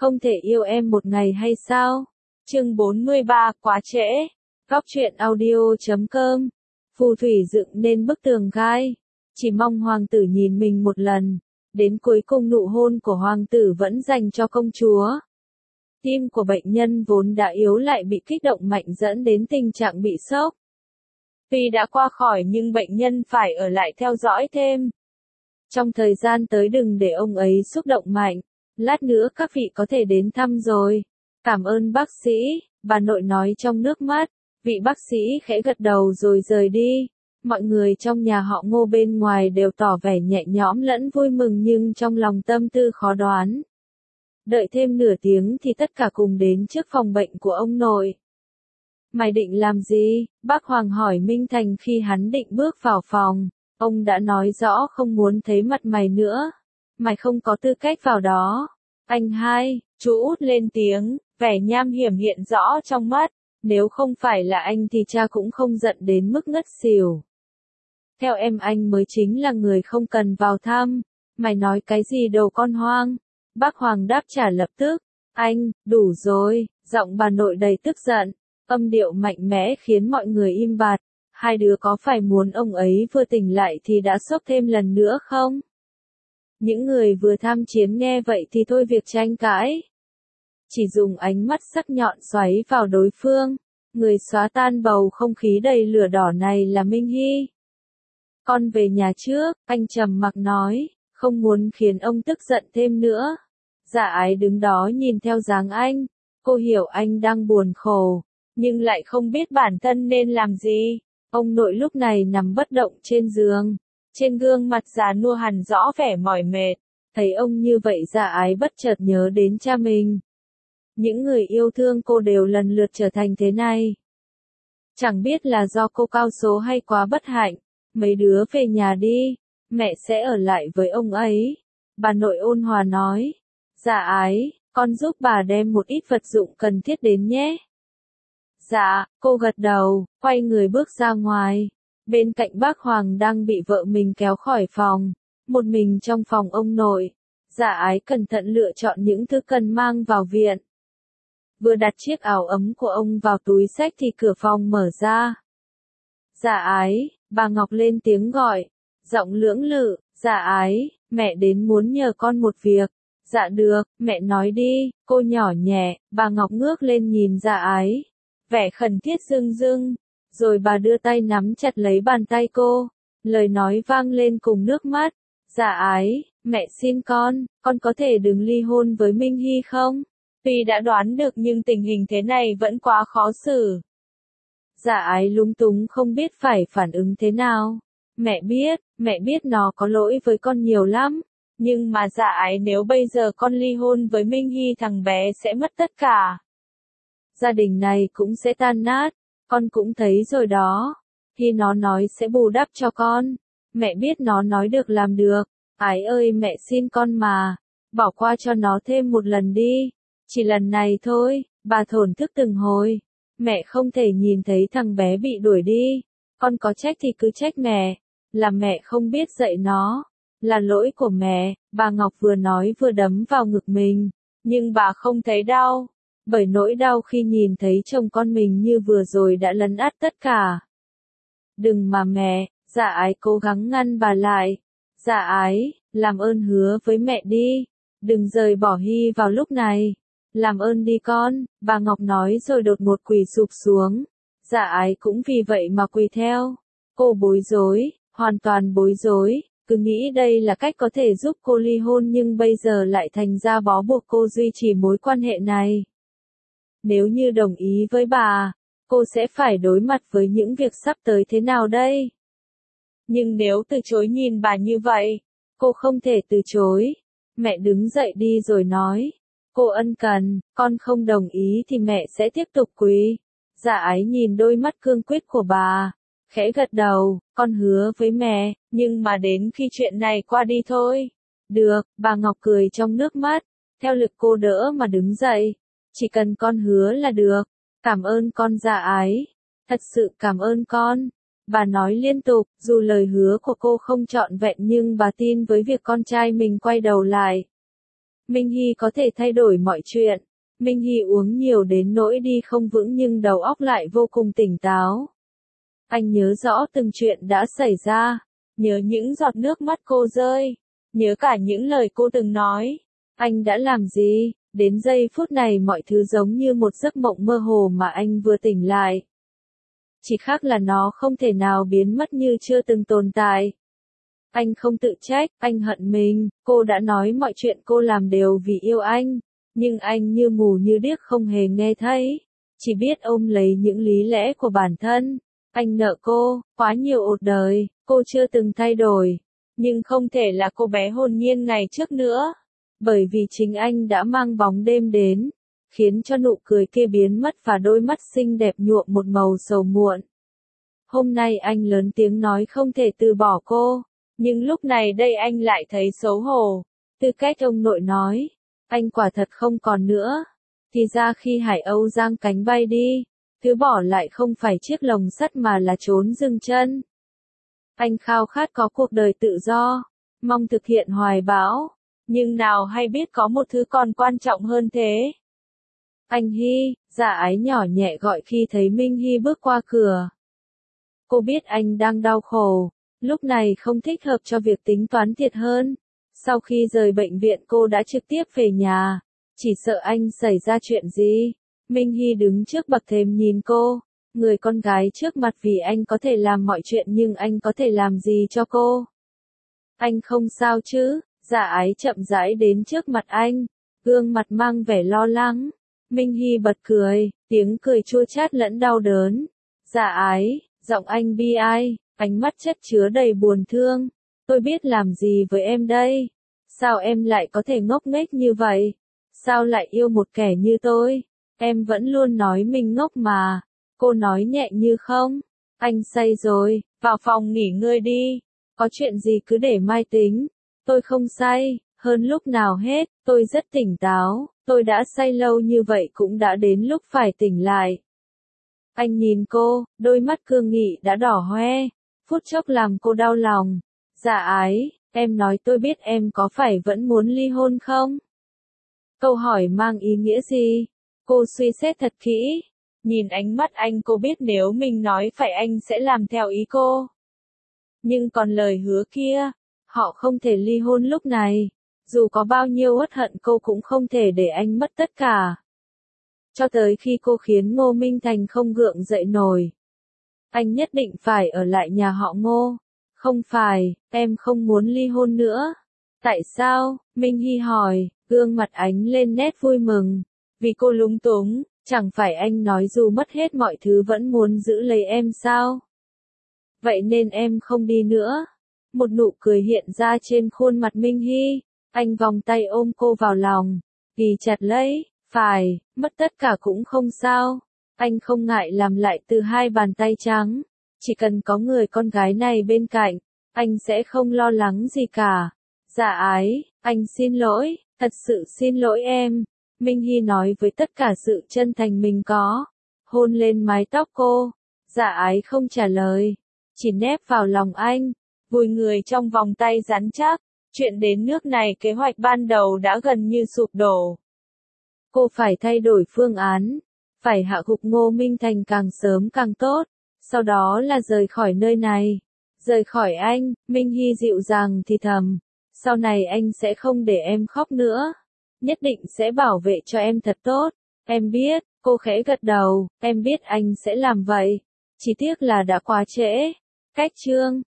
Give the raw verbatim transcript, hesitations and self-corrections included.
không thể yêu em một ngày hay sao? Chương bốn mươi ba, quá trễ. Góc truyện audio chấm com. Phù thủy dựng nên bức tường gai. Chỉ mong hoàng tử nhìn mình một lần. Đến cuối cùng nụ hôn của hoàng tử vẫn dành cho công chúa. Tim của bệnh nhân vốn đã yếu lại bị kích động mạnh dẫn đến tình trạng bị sốc. Tuy đã qua khỏi nhưng bệnh nhân phải ở lại theo dõi thêm. Trong thời gian tới đừng để ông ấy xúc động mạnh. Lát nữa các vị có thể đến thăm rồi. Cảm ơn bác sĩ, bà nội nói trong nước mắt. Vị bác sĩ khẽ gật đầu rồi rời đi. Mọi người trong nhà họ Ngô bên ngoài đều tỏ vẻ nhẹ nhõm lẫn vui mừng nhưng trong lòng tâm tư khó đoán. Đợi thêm nửa tiếng thì tất cả cùng đến trước phòng bệnh của ông nội. Mày định làm gì? Bác Hoàng hỏi Minh Thành khi hắn định bước vào phòng. Ông đã nói rõ không muốn thấy mặt mày nữa. Mày không có tư cách vào đó. Anh hai, chú út lên tiếng, vẻ nham hiểm hiện rõ trong mắt. Nếu không phải là anh thì cha cũng không giận đến mức ngất xỉu. Theo em anh mới chính là người không cần vào thăm. Mày nói cái gì đồ con hoang? Bác Hoàng đáp trả lập tức. Anh, đủ rồi, giọng bà nội đầy tức giận. Âm điệu mạnh mẽ khiến mọi người im bặt. Hai đứa có phải muốn ông ấy vừa tỉnh lại thì đã sốc thêm lần nữa không? Những người vừa tham chiến nghe vậy thì thôi việc tranh cãi. Chỉ dùng ánh mắt sắc nhọn xoáy vào đối phương. Người xóa tan bầu không khí đầy lửa đỏ này là Minh Hy. Con về nhà trước, anh trầm mặc nói, không muốn khiến ông tức giận thêm nữa. Dạ Ái đứng đó nhìn theo dáng anh. Cô hiểu anh đang buồn khổ, nhưng lại không biết bản thân nên làm gì. Ông nội lúc này nằm bất động trên giường. Trên gương mặt già nua hằn rõ vẻ mỏi mệt. Thấy ông như vậy Dạ Ái bất chợt nhớ đến cha mình. Những người yêu thương cô đều lần lượt trở thành thế này. Chẳng biết là do cô cao số hay quá bất hạnh. Mấy đứa về nhà đi. Mẹ sẽ ở lại với ông ấy. Bà nội ôn hòa nói. Dạ Ái, con giúp bà đem một ít vật dụng cần thiết đến nhé. Dạ, cô gật đầu, quay người bước ra ngoài. Bên cạnh bác Hoàng đang bị vợ mình kéo khỏi phòng. Một mình trong phòng ông nội. Dạ Ái cẩn thận lựa chọn những thứ cần mang vào viện. Vừa đặt chiếc áo ấm của ông vào túi xách thì cửa phòng mở ra. Dạ Ái, bà Ngọc lên tiếng gọi. Giọng lưỡng lự, dạ Ái, mẹ đến muốn nhờ con một việc. Dạ được, mẹ nói đi, cô nhỏ nhẹ, bà Ngọc ngước lên nhìn Dạ Ái. Vẻ khẩn thiết rưng rưng, rồi bà đưa tay nắm chặt lấy bàn tay cô. Lời nói vang lên cùng nước mắt. Dạ Ái, mẹ xin con, con có thể đừng ly hôn với Minh Hy không? Tuy đã đoán được nhưng tình hình thế này vẫn quá khó xử. Dạ Ái lúng túng không biết phải phản ứng thế nào. Mẹ biết, mẹ biết nó có lỗi với con nhiều lắm. Nhưng mà Dạ Ái nếu bây giờ con ly hôn với Minh Hy thằng bé sẽ mất tất cả. Gia đình này cũng sẽ tan nát. Con cũng thấy rồi đó. Khi nó nói sẽ bù đắp cho con. Mẹ biết nó nói được làm được. Ái ơi mẹ xin con mà. Bỏ qua cho nó thêm một lần đi. Chỉ lần này thôi. Bà thổn thức từng hồi. Mẹ không thể nhìn thấy thằng bé bị đuổi đi. Con có trách thì cứ trách mẹ. Là mẹ không biết dạy nó. Là lỗi của mẹ. Bà Ngọc vừa nói vừa đấm vào ngực mình. Nhưng bà không thấy đau. Bởi nỗi đau khi nhìn thấy chồng con mình như vừa rồi đã lấn át tất cả. Đừng mà mẹ. Dạ Ái cố gắng ngăn bà lại. Dạ Ái, làm ơn hứa với mẹ đi. Đừng rời bỏ Hy vào lúc này. Làm ơn đi con, bà Ngọc nói rồi đột ngột quỳ sụp xuống. Dạ Ái cũng vì vậy mà quỳ theo. Cô bối rối, hoàn toàn bối rối, cứ nghĩ đây là cách có thể giúp cô ly hôn nhưng bây giờ lại thành ra bó buộc cô duy trì mối quan hệ này. Nếu như đồng ý với bà, cô sẽ phải đối mặt với những việc sắp tới thế nào đây? Nhưng nếu từ chối nhìn bà như vậy, cô không thể từ chối. Mẹ đứng dậy đi rồi nói. Cô ân cần, con không đồng ý thì mẹ sẽ tiếp tục quỳ. Dạ Ái nhìn đôi mắt cương quyết của bà. Khẽ gật đầu, con hứa với mẹ, nhưng mà đến khi chuyện này qua đi thôi. Được, bà Ngọc cười trong nước mắt. Theo lực cô đỡ mà đứng dậy. Chỉ cần con hứa là được. Cảm ơn con Dạ Ái. Thật sự cảm ơn con. Bà nói liên tục, dù lời hứa của cô không trọn vẹn nhưng bà tin với việc con trai mình quay đầu lại. Minh Hy có thể thay đổi mọi chuyện. Minh Hy uống nhiều đến nỗi đi không vững nhưng đầu óc lại vô cùng tỉnh táo. Anh nhớ rõ từng chuyện đã xảy ra, nhớ những giọt nước mắt cô rơi, nhớ cả những lời cô từng nói. Anh đã làm gì? Đến giây phút này mọi thứ giống như một giấc mộng mơ hồ mà anh vừa tỉnh lại. Chỉ khác là nó không thể nào biến mất như chưa từng tồn tại. Anh không tự trách, anh hận mình, cô đã nói mọi chuyện cô làm đều vì yêu anh, nhưng anh như mù như điếc không hề nghe thấy, chỉ biết ôm lấy những lý lẽ của bản thân. Anh nợ cô, quá nhiều ột đời, cô chưa từng thay đổi, nhưng không thể là cô bé hồn nhiên ngày trước nữa, bởi vì chính anh đã mang bóng đêm đến, khiến cho nụ cười kia biến mất và đôi mắt xinh đẹp nhuộm một màu sầu muộn. Hôm nay anh lớn tiếng nói không thể từ bỏ cô, nhưng lúc này đây anh lại thấy xấu hổ. Tư cách ông nội nói, anh quả thật không còn nữa. Thì ra khi Hải Âu giang cánh bay đi, thứ bỏ lại không phải chiếc lồng sắt mà là chốn dừng chân. Anh khao khát có cuộc đời tự do, mong thực hiện hoài bão, nhưng nào hay biết có một thứ còn quan trọng hơn thế. Anh Hy, Dạ Ái nhỏ nhẹ gọi khi thấy Minh Hy bước qua cửa. Cô biết anh đang đau khổ, lúc này không thích hợp cho việc tính toán thiệt hơn. Sau khi rời bệnh viện cô đã trực tiếp về nhà, chỉ sợ anh xảy ra chuyện gì. Minh Hy đứng trước bậc thềm nhìn cô, người con gái trước mặt vì anh có thể làm mọi chuyện nhưng anh có thể làm gì cho cô. Anh không sao chứ? Dạ Ái chậm rãi đến trước mặt anh, gương mặt mang vẻ lo lắng. Minh Hy bật cười, tiếng cười chua chát lẫn đau đớn. Dạ Ái, giọng anh bi ai, ánh mắt chất chứa đầy buồn thương. Tôi biết làm gì với em đây? Sao em lại có thể ngốc nghếch như vậy? Sao lại yêu một kẻ như tôi? Em vẫn luôn nói mình ngốc mà. Cô nói nhẹ như không. Anh say rồi, vào phòng nghỉ ngơi đi. Có chuyện gì cứ để mai tính. Tôi không say, hơn lúc nào hết, tôi rất tỉnh táo. Tôi đã say lâu như vậy cũng đã đến lúc phải tỉnh lại. Anh nhìn cô, đôi mắt cương nghị đã đỏ hoe, phút chốc làm cô đau lòng. Dạ Ái, em nói tôi biết em có phải vẫn muốn ly hôn không? Câu hỏi mang ý nghĩa gì? Cô suy xét thật kỹ. Nhìn ánh mắt anh cô biết nếu mình nói phải anh sẽ làm theo ý cô. Nhưng còn lời hứa kia, họ không thể ly hôn lúc này. Dù có bao nhiêu uất hận cô cũng không thể để anh mất tất cả. Cho tới khi cô khiến Ngô Minh Thành không gượng dậy nổi. Anh nhất định phải ở lại nhà họ Ngô. Không phải, em không muốn ly hôn nữa. Tại sao? Minh Hy hỏi, gương mặt ánh lên nét vui mừng. Vì cô lúng túng, chẳng phải anh nói dù mất hết mọi thứ vẫn muốn giữ lấy em sao? Vậy nên em không đi nữa. Một nụ cười hiện ra trên khuôn mặt Minh Hy. Anh vòng tay ôm cô vào lòng, ghì chặt lấy. Phải, mất tất cả cũng không sao. Anh không ngại làm lại từ hai bàn tay trắng. Chỉ cần có người con gái này bên cạnh, anh sẽ không lo lắng gì cả. Dạ Ái, anh xin lỗi, thật sự xin lỗi em. Minh Hy nói với tất cả sự chân thành mình có. Hôn lên mái tóc cô. Dạ Ái không trả lời, chỉ nép vào lòng anh, vùi người trong vòng tay rắn chắc. Chuyện đến nước này kế hoạch ban đầu đã gần như sụp đổ. Cô phải thay đổi phương án, phải hạ gục Ngô Minh Thành càng sớm càng tốt, sau đó là rời khỏi nơi này. Rời khỏi anh, Minh Hy dịu dàng thì thầm, sau này anh sẽ không để em khóc nữa, nhất định sẽ bảo vệ cho em thật tốt, em biết. Cô khẽ gật đầu, em biết anh sẽ làm vậy, chỉ tiếc là đã quá trễ. Cách chương